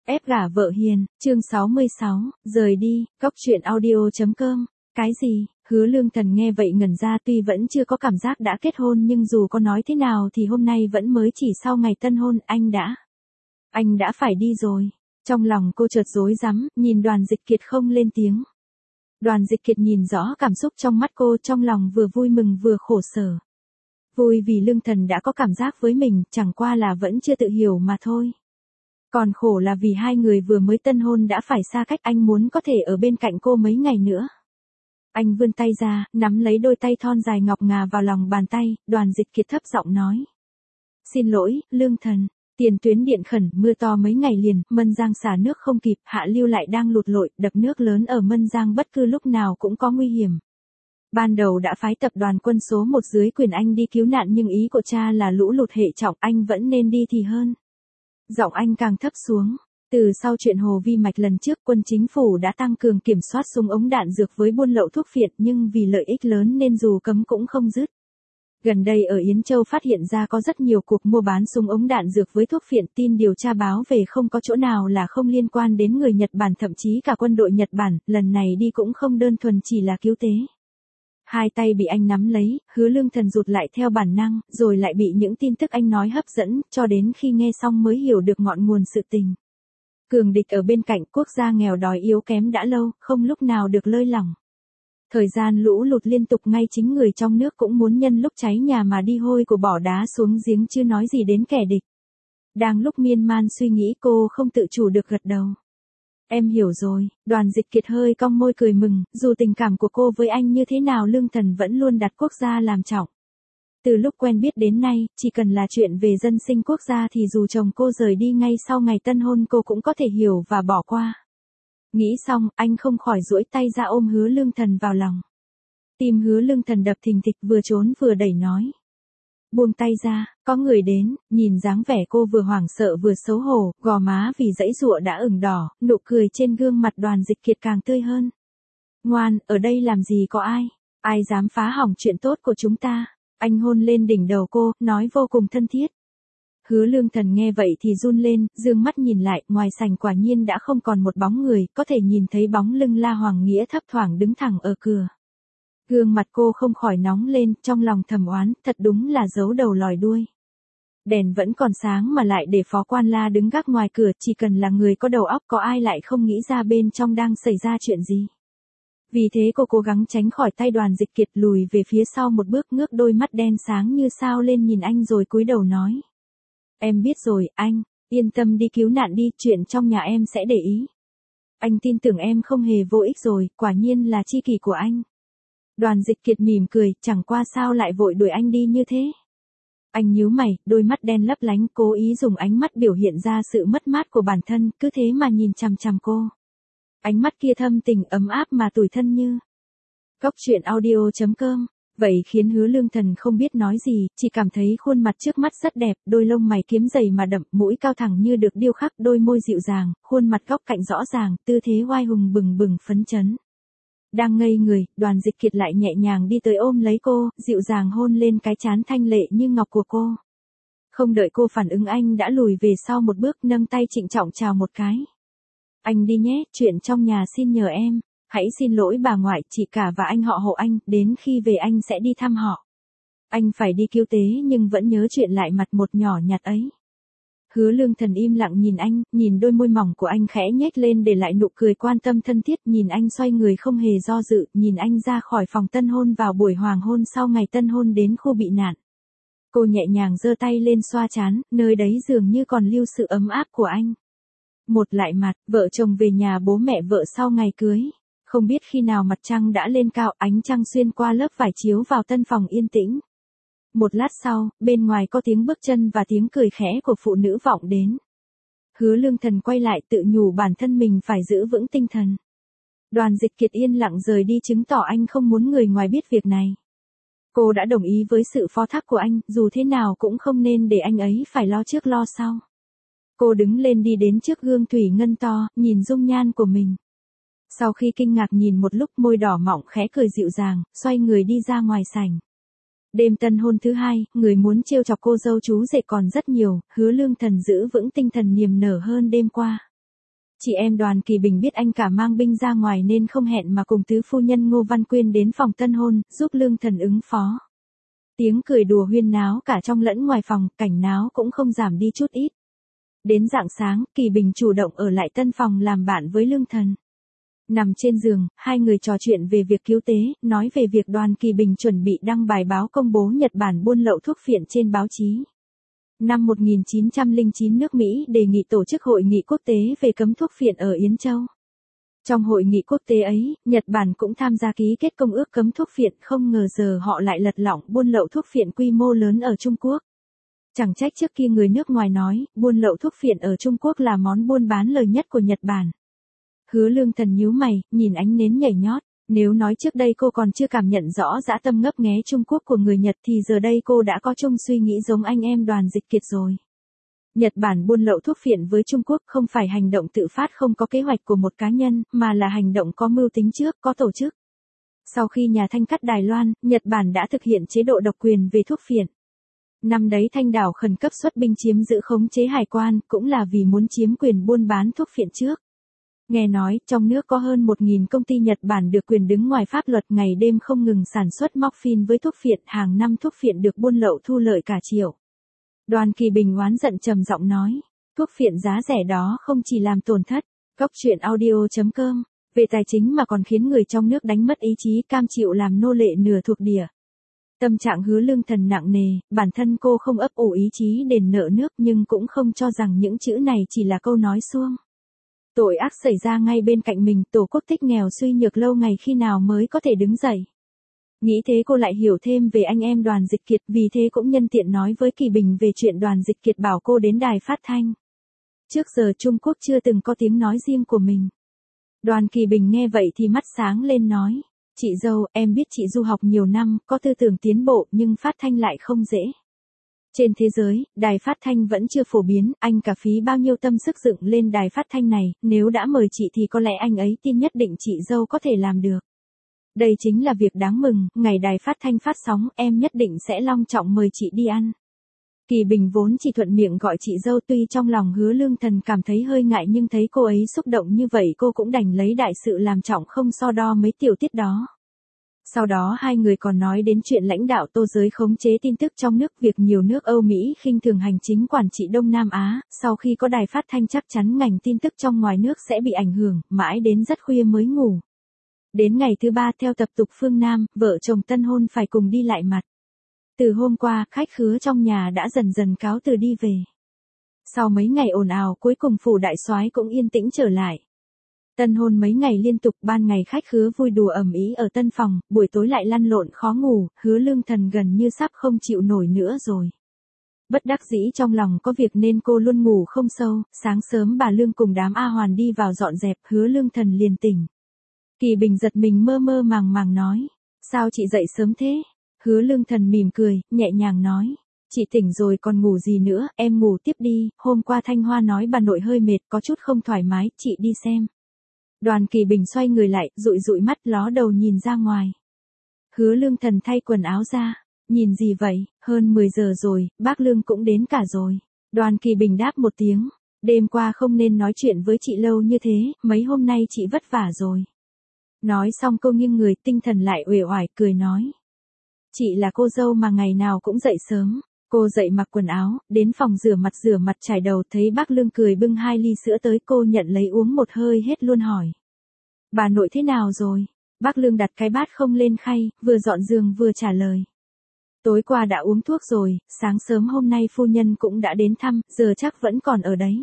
Ép gả vợ hiền, chương 66, rời đi, cóc truyện audio.com. Cái gì? Hứa Lương Thần nghe vậy ngẩn ra, tuy vẫn chưa có cảm giác đã kết hôn nhưng dù có nói thế nào thì hôm nay vẫn mới chỉ sau ngày tân hôn, anh đã phải đi rồi. Trong lòng cô chợt rối rắm, nhìn Đoàn Dịch Kiệt không lên tiếng. Đoàn Dịch Kiệt nhìn rõ cảm xúc trong mắt cô, trong lòng vừa vui mừng vừa khổ sở. Vui vì Lương Thần đã có cảm giác với mình, chẳng qua là vẫn chưa tự hiểu mà thôi. Còn khổ là vì hai người vừa mới tân hôn đã phải xa cách, anh muốn có thể ở bên cạnh cô mấy ngày nữa. Anh vươn tay ra, nắm lấy đôi tay thon dài ngọc ngà vào lòng bàn tay, Đoàn Dịch Kiệt thấp giọng nói. Xin lỗi, Lương Thần, tiền tuyến điện khẩn, mưa to mấy ngày liền, Mân Giang xả nước không kịp, hạ lưu lại đang lụt lội, đập nước lớn ở Mân Giang bất cứ lúc nào cũng có nguy hiểm. Ban đầu đã phái tập đoàn quân số 1 dưới quyền anh đi cứu nạn nhưng ý của cha là lũ lụt hệ trọng, anh vẫn nên đi thì hơn. Giọng anh càng thấp xuống. Từ sau chuyện Hồ Vi Mạch lần trước, quân chính phủ đã tăng cường kiểm soát súng ống đạn dược với buôn lậu thuốc phiện, nhưng vì lợi ích lớn nên dù cấm cũng không dứt. Gần đây ở Yến Châu phát hiện ra có rất nhiều cuộc mua bán súng ống đạn dược với thuốc phiện, tin điều tra báo về không có chỗ nào là không liên quan đến người Nhật Bản, thậm chí cả quân đội Nhật Bản, lần này đi cũng không đơn thuần chỉ là cứu tế. Hai tay bị anh nắm lấy, Hứa Lương Thần rụt lại theo bản năng, rồi lại bị những tin tức anh nói hấp dẫn, cho đến khi nghe xong mới hiểu được ngọn nguồn sự tình. Cường địch ở bên cạnh, quốc gia nghèo đói yếu kém đã lâu, không lúc nào được lơi lỏng. Thời gian lũ lụt liên tục, ngay chính người trong nước cũng muốn nhân lúc cháy nhà mà đi hôi của bỏ đá xuống giếng, chưa nói gì đến kẻ địch. Đang lúc miên man suy nghĩ, cô không tự chủ được gật đầu. Em hiểu rồi. Đoàn Dịch Kiệt hơi cong môi cười mừng, dù tình cảm của cô với anh như thế nào, Lương Thần vẫn luôn đặt quốc gia làm trọng. Từ lúc quen biết đến nay, chỉ cần là chuyện về dân sinh quốc gia thì dù chồng cô rời đi ngay sau ngày tân hôn cô cũng có thể hiểu và bỏ qua. Nghĩ xong, anh không khỏi duỗi tay ra ôm Hứa Lương Thần vào lòng. Tim Hứa Lương Thần đập thình thịch, vừa trốn vừa đẩy nói. Buông tay ra, có người đến, nhìn dáng vẻ cô vừa hoảng sợ vừa xấu hổ, gò má vì dãy giụa đã ửng đỏ, nụ cười trên gương mặt Đoàn Dịch Kiệt càng tươi hơn. Ngoan, ở đây làm gì có ai dám phá hỏng chuyện tốt của chúng ta. Anh hôn lên đỉnh đầu cô, nói vô cùng thân thiết. Hứa Lương Thần nghe vậy thì run lên, dương mắt nhìn lại, ngoài sảnh quả nhiên đã không còn một bóng người, có thể nhìn thấy bóng lưng La Hoàng Nghĩa thấp thoảng đứng thẳng ở cửa. Gương mặt cô không khỏi nóng lên, trong lòng thầm oán, thật đúng là giấu đầu lòi đuôi. Đèn vẫn còn sáng mà lại để phó quan La đứng gác ngoài cửa, chỉ cần là người có đầu óc, có ai lại không nghĩ ra bên trong đang xảy ra chuyện gì. Vì thế cô cố gắng tránh khỏi tay Đoàn Dịch Kiệt, lùi về phía sau một bước, ngước đôi mắt đen sáng như sao lên nhìn anh rồi cúi đầu nói. Em biết rồi, anh, yên tâm đi cứu nạn đi, chuyện trong nhà em sẽ để ý. Anh tin tưởng em không hề vô ích rồi, quả nhiên là tri kỷ của anh. Đoàn Dịch Kiệt mỉm cười, chẳng qua sao lại vội đuổi anh đi như thế. Anh nhíu mày, đôi mắt đen lấp lánh, cố ý dùng ánh mắt biểu hiện ra sự mất mát của bản thân, cứ thế mà nhìn chằm chằm cô. Ánh mắt kia thâm tình ấm áp mà tủi thân như. Cóc truyện audio.com. Vậy khiến Hứa Lương Thần không biết nói gì, chỉ cảm thấy khuôn mặt trước mắt rất đẹp, đôi lông mày kiếm dày mà đậm, mũi cao thẳng như được điêu khắc, đôi môi dịu dàng, khuôn mặt góc cạnh rõ ràng, tư thế oai hùng bừng bừng phấn chấn. Đang ngây người, Đoàn Dịch Kiệt lại nhẹ nhàng đi tới ôm lấy cô, dịu dàng hôn lên cái trán thanh lệ như ngọc của cô. Không đợi cô phản ứng anh đã lùi về sau một bước, nâng tay trịnh trọng chào một cái. Anh đi nhé, chuyện trong nhà xin nhờ em. Hãy xin lỗi bà ngoại, chị cả và anh họ Hộ anh, đến khi về anh sẽ đi thăm họ. Anh phải đi cứu tế nhưng vẫn nhớ chuyện lại mặt một nhỏ nhặt ấy. Hứa Lương Thần im lặng nhìn anh, nhìn đôi môi mỏng của anh khẽ nhếch lên để lại nụ cười quan tâm thân thiết, nhìn anh xoay người không hề do dự, nhìn anh ra khỏi phòng tân hôn vào buổi hoàng hôn sau ngày tân hôn đến khu bị nạn. Cô nhẹ nhàng giơ tay lên xoa trán, nơi đấy dường như còn lưu sự ấm áp của anh. Một lại mặt, vợ chồng về nhà bố mẹ vợ sau ngày cưới. Không biết khi nào mặt trăng đã lên cao, ánh trăng xuyên qua lớp vải chiếu vào tân phòng yên tĩnh. Một lát sau, bên ngoài có tiếng bước chân và tiếng cười khẽ của phụ nữ vọng đến. Hứa Lương Thần quay lại tự nhủ bản thân mình phải giữ vững tinh thần. Đoàn Dịch Kiệt yên lặng rời đi chứng tỏ anh không muốn người ngoài biết việc này. Cô đã đồng ý với sự phó thác của anh, dù thế nào cũng không nên để anh ấy phải lo trước lo sau. Cô đứng lên đi đến trước gương thủy ngân to, nhìn dung nhan của mình. Sau khi kinh ngạc nhìn một lúc, môi đỏ mọng khẽ cười dịu dàng, xoay người đi ra ngoài sảnh. Đêm tân hôn thứ hai, người muốn trêu chọc cô dâu chú rể còn rất nhiều, Hứa Lương Thần giữ vững tinh thần niềm nở hơn đêm qua. Chị em Đoàn Kỳ Bình biết anh cả mang binh ra ngoài nên không hẹn mà cùng tứ phu nhân Ngô Văn Quyên đến phòng tân hôn, giúp Lương Thần ứng phó. Tiếng cười đùa huyên náo cả trong lẫn ngoài phòng, cảnh náo cũng không giảm đi chút ít. Đến rạng sáng, Kỳ Bình chủ động ở lại tân phòng làm bạn với Lương Thần. Nằm trên giường, hai người trò chuyện về việc cứu tế, nói về việc Đoàn Kỳ Bình chuẩn bị đăng bài báo công bố Nhật Bản buôn lậu thuốc phiện trên báo chí. Năm 1909 nước Mỹ đề nghị tổ chức hội nghị quốc tế về cấm thuốc phiện ở Yến Châu. Trong hội nghị quốc tế ấy, Nhật Bản cũng tham gia ký kết công ước cấm thuốc phiện, không ngờ giờ họ lại lật lọng buôn lậu thuốc phiện quy mô lớn ở Trung Quốc. Chẳng trách trước kia người nước ngoài nói, buôn lậu thuốc phiện ở Trung Quốc là món buôn bán lời nhất của Nhật Bản. Hứa Lương Thần nhíu mày, nhìn ánh nến nhảy nhót. Nếu nói trước đây cô còn chưa cảm nhận rõ dã tâm ngấp nghé Trung Quốc của người Nhật thì giờ đây cô đã có chung suy nghĩ giống anh em Đoàn Dịch Kiệt rồi. Nhật Bản buôn lậu thuốc phiện với Trung Quốc không phải hành động tự phát không có kế hoạch của một cá nhân, mà là hành động có mưu tính trước, có tổ chức. Sau khi nhà Thanh cắt Đài Loan, Nhật Bản đã thực hiện chế độ độc quyền về thuốc phiện. Năm đấy Thanh đảo khẩn cấp xuất binh chiếm giữ khống chế hải quan, cũng là vì muốn chiếm quyền buôn bán thuốc phiện trước. Nghe nói, trong nước có hơn 1.000 công ty Nhật Bản được quyền đứng ngoài pháp luật ngày đêm không ngừng sản xuất morphine với thuốc phiện, hàng năm thuốc phiện được buôn lậu thu lợi cả triệu. Đoàn Kỳ Bình oán giận trầm giọng nói, thuốc phiện giá rẻ đó không chỉ làm tổn thất, Góc truyện audio.com, về tài chính mà còn khiến người trong nước đánh mất ý chí, cam chịu làm nô lệ nửa thuộc địa. Tâm trạng Hứa Lương Thần nặng nề, bản thân cô không ấp ủ ý chí đền nợ nước nhưng cũng không cho rằng những chữ này chỉ là câu nói suông. Tội ác xảy ra ngay bên cạnh mình, tổ quốc tích nghèo suy nhược lâu ngày khi nào mới có thể đứng dậy. Nghĩ thế cô lại hiểu thêm về anh em Đoàn Dịch Kiệt, vì thế cũng nhân tiện nói với Kỳ Bình về chuyện Đoàn Dịch Kiệt bảo cô đến đài phát thanh. Trước giờ Trung Quốc chưa từng có tiếng nói riêng của mình. Đoàn Kỳ Bình nghe vậy thì mắt sáng lên nói, chị dâu, em biết chị du học nhiều năm, có tư tưởng tiến bộ nhưng phát thanh lại không dễ. Trên thế giới, đài phát thanh vẫn chưa phổ biến, anh cả phí bao nhiêu tâm sức dựng lên đài phát thanh này, nếu đã mời chị thì có lẽ anh ấy tin nhất định chị dâu có thể làm được. Đây chính là việc đáng mừng, ngày đài phát thanh phát sóng, em nhất định sẽ long trọng mời chị đi ăn. Kỳ Bình vốn chỉ thuận miệng gọi chị dâu, tuy trong lòng Hứa Lương Thần cảm thấy hơi ngại nhưng thấy cô ấy xúc động như vậy cô cũng đành lấy đại sự làm trọng, không so đo mấy tiểu tiết đó. Sau đó hai người còn nói đến chuyện lãnh đạo Tô giới khống chế tin tức trong nước, việc nhiều nước Âu Mỹ khinh thường hành chính quản trị Đông Nam Á, sau khi có đài phát thanh chắc chắn ngành tin tức trong ngoài nước sẽ bị ảnh hưởng, mãi đến rất khuya mới ngủ. Đến ngày thứ ba theo tập tục phương Nam, vợ chồng tân hôn phải cùng đi lại mặt. Từ hôm qua, khách khứa trong nhà đã dần dần cáo từ đi về. Sau mấy ngày ồn ào, cuối cùng phủ đại soái cũng yên tĩnh trở lại. Tân hôn mấy ngày liên tục, ban ngày khách khứa vui đùa ầm ĩ ở tân phòng, buổi tối lại lăn lộn khó ngủ, Hứa Lương Thần gần như sắp không chịu nổi nữa rồi. Bất đắc dĩ trong lòng có việc nên cô luôn ngủ không sâu, sáng sớm bà Lương cùng đám A Hoàn đi vào dọn dẹp, Hứa Lương Thần liền tỉnh. Kỳ Bình giật mình mơ mơ màng màng nói, sao chị dậy sớm thế? Hứa Lương Thần mỉm cười, nhẹ nhàng nói, chị tỉnh rồi còn ngủ gì nữa, em ngủ tiếp đi, hôm qua Thanh Hoa nói bà nội hơi mệt, có chút không thoải mái, chị đi xem. Đoàn Kỳ Bình xoay người lại, dụi dụi mắt ló đầu nhìn ra ngoài. Hứa Lương Thần thay quần áo ra, nhìn gì vậy, hơn 10 giờ rồi, bác Lương cũng đến cả rồi. Đoàn Kỳ Bình đáp một tiếng, đêm qua không nên nói chuyện với chị lâu như thế, mấy hôm nay chị vất vả rồi. Nói xong cô nghiêng người, tinh thần lại uể oải, cười nói. Chị là cô dâu mà ngày nào cũng dậy sớm. Cô dậy mặc quần áo, đến phòng rửa mặt chải đầu, thấy bác Lương cười bưng 2 ly sữa tới, cô nhận lấy uống một hơi hết luôn hỏi. Bà nội thế nào rồi? Bác Lương đặt cái bát không lên khay, vừa dọn giường vừa trả lời. Tối qua đã uống thuốc rồi, sáng sớm hôm nay phu nhân cũng đã đến thăm, giờ chắc vẫn còn ở đấy.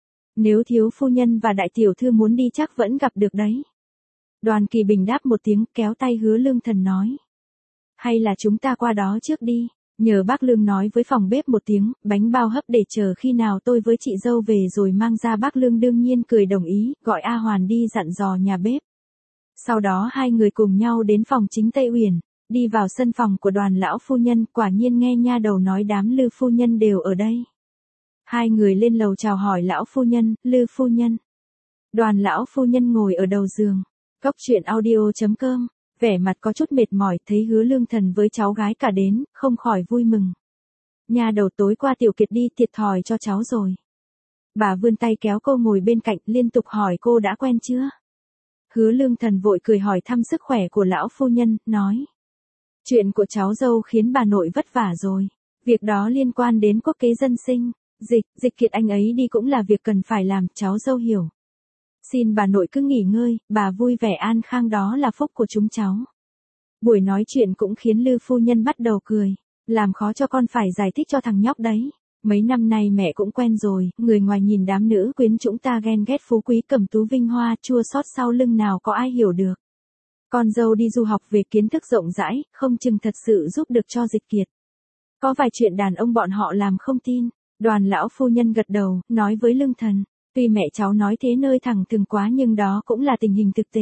Nếu thiếu phu nhân và đại tiểu thư muốn đi chắc vẫn gặp được đấy. Đoàn Kỳ Bình đáp một tiếng, kéo tay Hứa Lương Thần nói. Hay là chúng ta qua đó trước đi. Nhờ bác Lương nói với phòng bếp một tiếng, bánh bao hấp để chờ khi nào tôi với chị dâu về rồi mang ra. Bác Lương đương nhiên cười đồng ý, gọi A Hoàn đi dặn dò nhà bếp. Sau đó hai người cùng nhau đến phòng chính Tây Uyển, đi vào sân phòng của Đoàn lão phu nhân, quả nhiên nghe nha đầu nói đám Lư phu nhân đều ở đây. Hai người lên lầu chào hỏi lão phu nhân, Lư phu nhân. Đoàn lão phu nhân ngồi ở đầu giường. Góc truyện audio.com, vẻ mặt có chút mệt mỏi, thấy Hứa Lương Thần với cháu gái cả đến, không khỏi vui mừng. Nhà đầu tối qua Tiểu Kiệt đi thiệt thòi cho cháu rồi. Bà vươn tay kéo cô ngồi bên cạnh, liên tục hỏi cô đã quen chưa. Hứa Lương Thần vội cười hỏi thăm sức khỏe của lão phu nhân, nói. Chuyện của cháu dâu khiến bà nội vất vả rồi. Việc đó liên quan đến quốc kế dân sinh. Dịch Kiệt anh ấy đi cũng là việc cần phải làm, cháu dâu hiểu. Xin bà nội cứ nghỉ ngơi, bà vui vẻ an khang đó là phúc của chúng cháu. Buổi nói chuyện cũng khiến Lư phu nhân bắt đầu cười. Làm khó cho con phải giải thích cho thằng nhóc đấy. Mấy năm nay mẹ cũng quen rồi, người ngoài nhìn đám nữ quyến chúng ta ghen ghét phú quý cẩm tú vinh hoa chua xót sau lưng nào có ai hiểu được. Con dâu đi du học về kiến thức rộng rãi, không chừng thật sự giúp được cho Dịch Kiệt. Có vài chuyện đàn ông bọn họ làm không tin. Đoàn lão phu nhân gật đầu, nói với Lương Thần. Tuy mẹ cháu nói thế nơi thẳng thừng quá nhưng đó cũng là tình hình thực tế.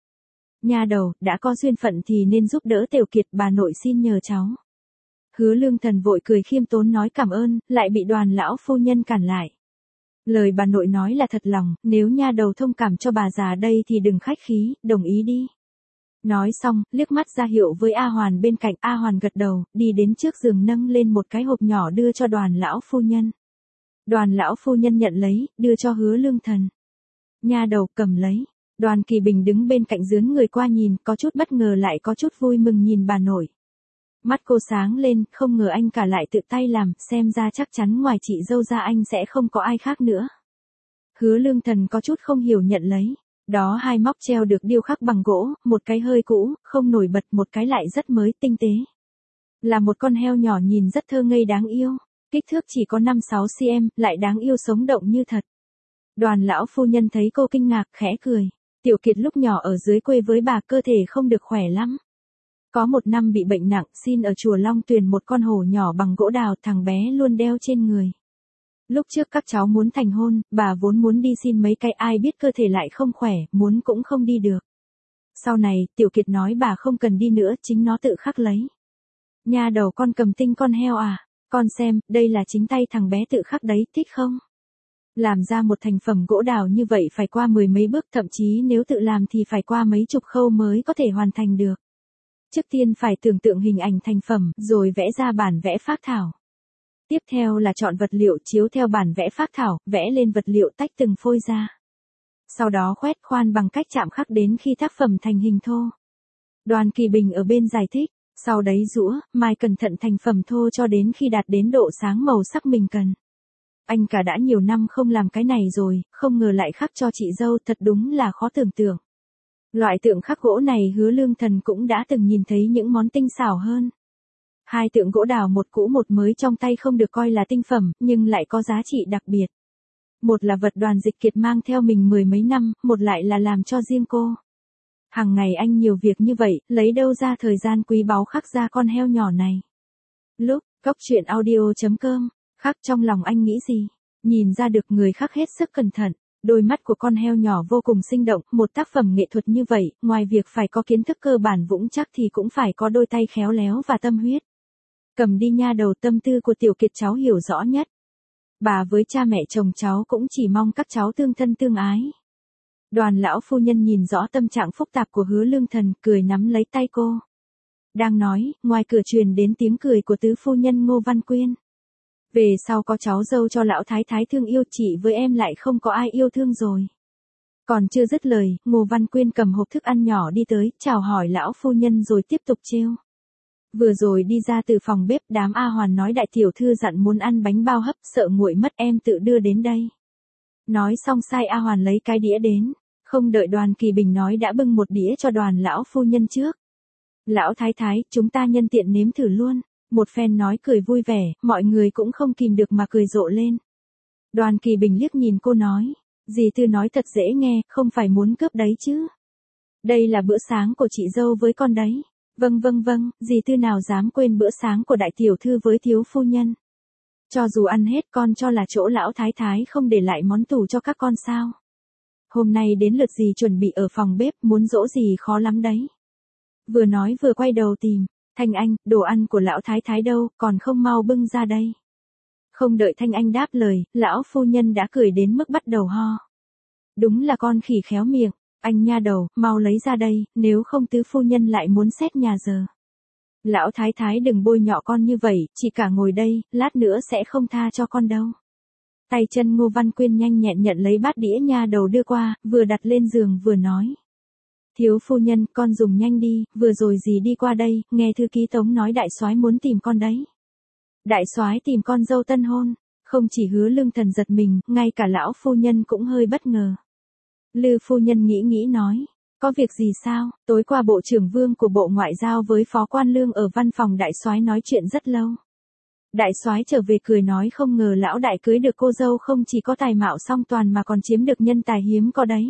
Nha đầu, đã có duyên phận thì nên giúp đỡ Tiểu Kiệt, bà nội xin nhờ cháu. Hứa Lương Thần vội cười khiêm tốn nói cảm ơn, lại bị đoàn lão phu nhân cản lại. Lời bà nội nói là thật lòng, nếu nha đầu thông cảm cho bà già đây thì đừng khách khí, đồng ý đi. Nói xong, liếc mắt ra hiệu với A Hoàn bên cạnh, A Hoàn gật đầu, đi đến trước giường nâng lên một cái hộp nhỏ đưa cho đoàn lão phu nhân. Đoàn lão phu nhân nhận lấy, đưa cho Hứa Lương Thần. Nha đầu cầm lấy. Đoàn Kỳ Bình đứng bên cạnh dướn người qua nhìn, có chút bất ngờ lại có chút vui mừng nhìn bà nội. Mắt cô sáng lên, không ngờ anh cả lại tự tay làm, xem ra chắc chắn ngoài chị dâu ra anh sẽ không có ai khác nữa. Hứa Lương Thần có chút không hiểu nhận lấy. Đó hai móc treo được điêu khắc bằng gỗ, một cái hơi cũ, không nổi bật, một cái lại rất mới, tinh tế. Là một con heo nhỏ nhìn rất thơ ngây đáng yêu, kích thước chỉ có 5-6 cm, lại đáng yêu sống động như thật. Đoàn lão phu nhân thấy cô kinh ngạc, khẽ cười. Tiểu Kiệt lúc nhỏ ở dưới quê với bà cơ thể không được khỏe lắm. Có một năm bị bệnh nặng, xin ở chùa Long Tuyền một con hổ nhỏ bằng gỗ đào, thằng bé luôn đeo trên người. Lúc trước các cháu muốn thành hôn, bà vốn muốn đi xin mấy cái, ai biết cơ thể lại không khỏe, muốn cũng không đi được. Sau này, Tiểu Kiệt nói bà không cần đi nữa, chính nó tự khắc lấy. Nha đầu, con cầm tinh con heo à? Con xem, đây là chính tay thằng bé tự khắc đấy, thích không? Làm ra một thành phẩm gỗ đào như vậy phải qua 10 mấy bước, thậm chí nếu tự làm thì phải qua mấy chục khâu mới có thể hoàn thành được. Trước tiên phải tưởng tượng hình ảnh thành phẩm, rồi vẽ ra bản vẽ phác thảo. Tiếp theo là chọn vật liệu chiếu theo bản vẽ phác thảo, vẽ lên vật liệu tách từng phôi ra. Sau đó khoét khoan bằng cách chạm khắc đến khi tác phẩm thành hình thô. Đoàn Kỳ Bình ở bên giải thích, sau đấy giũa, mài cẩn thận thành phẩm thô cho đến khi đạt đến độ sáng màu sắc mình cần. Anh cả đã nhiều năm không làm cái này rồi, không ngờ lại khắc cho chị dâu, thật đúng là khó tưởng tượng. Loại tượng khắc gỗ này Hứa Lương Thần cũng đã từng nhìn thấy những món tinh xảo hơn. Hai tượng gỗ đào một cũ một mới trong tay không được coi là tinh phẩm, nhưng lại có giá trị đặc biệt. Một là vật Đoàn Dịch Kiệt mang theo mình 10 mấy năm, một lại là làm cho riêng cô. Hàng ngày anh nhiều việc như vậy, lấy đâu ra thời gian quý báu khắc ra con heo nhỏ này. Lúc, Cốc Truyện Audio.com, khắc trong lòng anh nghĩ gì? Nhìn ra được người khắc hết sức cẩn thận. Đôi mắt của con heo nhỏ vô cùng sinh động, một tác phẩm nghệ thuật như vậy, ngoài việc phải có kiến thức cơ bản vững chắc thì cũng phải có đôi tay khéo léo và tâm huyết. Cầm đi nha đầu, tâm tư của Tiểu Kiệt cháu hiểu rõ nhất. Bà với cha mẹ chồng cháu cũng chỉ mong các cháu tương thân tương ái. Đoàn lão phu nhân nhìn rõ tâm trạng phức tạp của Hứa Lương Thần, cười nắm lấy tay cô. Đang nói, ngoài cửa truyền đến tiếng cười của tứ phu nhân Ngô Văn Quyên. Về sau có cháu dâu cho lão thái thái thương yêu, chị với em lại không có ai yêu thương rồi. Còn chưa dứt lời, Ngô Văn Quyên cầm hộp thức ăn nhỏ đi tới, chào hỏi lão phu nhân rồi tiếp tục trêu. Vừa rồi đi ra từ phòng bếp, đám A Hoàn nói đại tiểu thư dặn muốn ăn bánh bao hấp, sợ nguội mất em tự đưa đến đây. Nói xong sai A Hoàn lấy cái đĩa đến, không đợi Đoàn Kỳ Bình nói đã bưng một đĩa cho đoàn lão phu nhân trước. Lão thái thái, chúng ta nhân tiện nếm thử luôn. Một phen nói cười vui vẻ, mọi người cũng không kìm được mà cười rộ lên. Đoàn Kỳ Bình liếc nhìn cô nói, dì Tư nói thật dễ nghe, không phải muốn cướp đấy chứ. Đây là bữa sáng của chị dâu với con đấy. Vâng, dì Tư nào dám quên bữa sáng của đại tiểu thư với thiếu phu nhân. Cho dù ăn hết con cho là chỗ lão thái thái không để lại món tủ cho các con sao. Hôm nay đến lượt dì chuẩn bị ở phòng bếp, muốn dỗ dì khó lắm đấy. Vừa nói vừa quay đầu tìm. Thanh Anh, đồ ăn của lão thái thái đâu, còn không mau bưng ra đây. Không đợi Thanh Anh đáp lời, lão phu nhân đã cười đến mức bắt đầu ho. Đúng là con khỉ khéo miệng, anh nha đầu, mau lấy ra đây, nếu không tứ phu nhân lại muốn xét nhà giờ. Lão thái thái đừng bôi nhọ con như vậy, chỉ cả ngồi đây, lát nữa sẽ không tha cho con đâu. Tay chân Ngô Văn Quyên nhanh nhẹn nhận lấy bát đĩa nha đầu đưa qua, vừa đặt lên giường vừa nói. Thiếu phu nhân, con dùng nhanh đi, vừa rồi gì đi qua đây, nghe thư ký Tống nói đại soái muốn tìm con đấy. Đại soái tìm con dâu tân hôn, không chỉ Hứa Lương Thần giật mình, ngay cả lão phu nhân cũng hơi bất ngờ. Lư phu nhân nghĩ nói, có việc gì sao? Tối qua bộ trưởng Vương của Bộ Ngoại giao với Phó Quan Lương ở văn phòng đại soái nói chuyện rất lâu. Đại soái trở về cười nói không ngờ lão đại cưới được cô dâu không chỉ có tài mạo song toàn mà còn chiếm được nhân tài hiếm có đấy.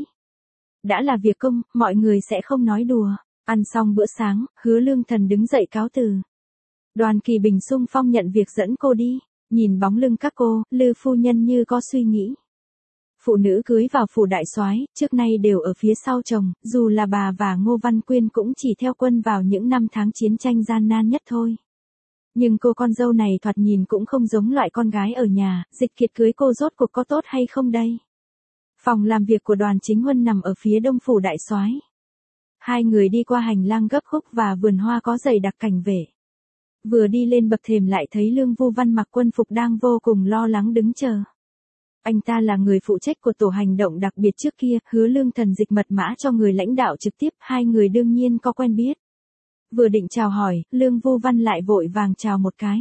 Đã là việc công, mọi người sẽ không nói đùa. Ăn xong bữa sáng, Hứa Lương Thần đứng dậy cáo từ. Đoàn Kỳ Bình xung phong nhận việc dẫn cô đi. Nhìn bóng lưng các cô, Lư phu nhân như có suy nghĩ. Phụ nữ cưới vào phủ đại soái, trước nay đều ở phía sau chồng, dù là bà và Ngô Văn Quyên cũng chỉ theo quân vào những năm tháng chiến tranh gian nan nhất thôi. Nhưng cô con dâu này thoạt nhìn cũng không giống loại con gái ở nhà, Dịch Kiệt cưới cô rốt cuộc có tốt hay không đây? Phòng làm việc của Đoàn Chính Huân nằm ở phía đông phủ đại soái. Hai người đi qua hành lang gấp khúc và vườn hoa có dày đặc cảnh vệ. Vừa đi lên bậc thềm lại thấy Lương Vu Văn mặc quân phục đang vô cùng lo lắng đứng chờ. Anh ta là người phụ trách của tổ hành động đặc biệt trước kia, Hứa Lương Thần dịch mật mã cho người lãnh đạo trực tiếp, hai người đương nhiên có quen biết. Vừa định chào hỏi, Lương Vu Văn lại vội vàng chào một cái.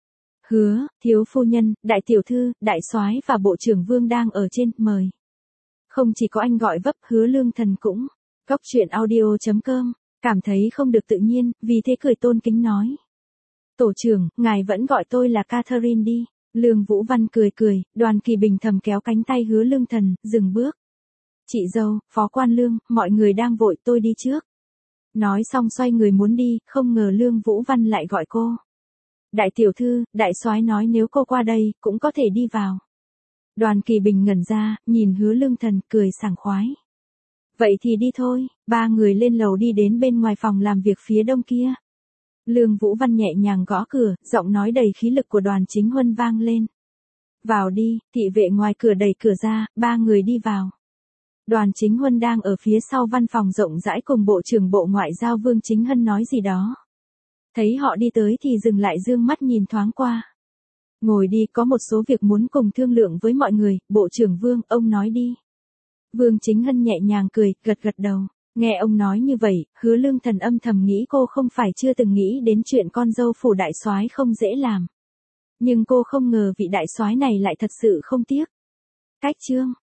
Hứa, thiếu phu nhân, đại tiểu thư, đại soái và bộ trưởng Vương đang ở trên, mời. Không chỉ có anh gọi vấp, Hứa Lương Thần cũng. Cóc truyện audio.com, cảm thấy không được tự nhiên, vì thế cười tôn kính nói. Tổ trưởng, ngài vẫn gọi tôi là Catherine đi. Lương Vũ Văn cười, Đoàn Kỳ Bình thầm kéo cánh tay Hứa Lương Thần, dừng bước. Chị dâu, Phó Quan Lương, mọi người đang vội, tôi đi trước. Nói xong xoay người muốn đi, không ngờ Lương Vũ Văn lại gọi cô. Đại tiểu thư, đại soái nói nếu cô qua đây, cũng có thể đi vào. Đoàn Kỳ Bình ngẩn ra, nhìn Hứa Lương Thần, cười sảng khoái. Vậy thì đi thôi, ba người lên lầu đi đến bên ngoài phòng làm việc phía đông kia. Lương Vũ Văn nhẹ nhàng gõ cửa, giọng nói đầy khí lực của Đoàn Chính Huân vang lên. Vào đi, thị vệ ngoài cửa đẩy cửa ra, ba người đi vào. Đoàn Chính Huân đang ở phía sau văn phòng rộng rãi cùng Bộ trưởng Bộ Ngoại giao Vương Chính Hân nói gì đó. Thấy họ đi tới thì dừng lại dương mắt nhìn thoáng qua. Ngồi đi, có một số việc muốn cùng thương lượng với mọi người, Bộ trưởng Vương, ông nói đi. Vương Chính Hân nhẹ nhàng cười, gật đầu. Nghe ông nói như vậy, Hứa Lương Thần âm thầm nghĩ cô không phải chưa từng nghĩ đến chuyện con dâu phủ đại soái không dễ làm. Nhưng cô không ngờ vị đại soái này lại thật sự không tiếc. Cách chương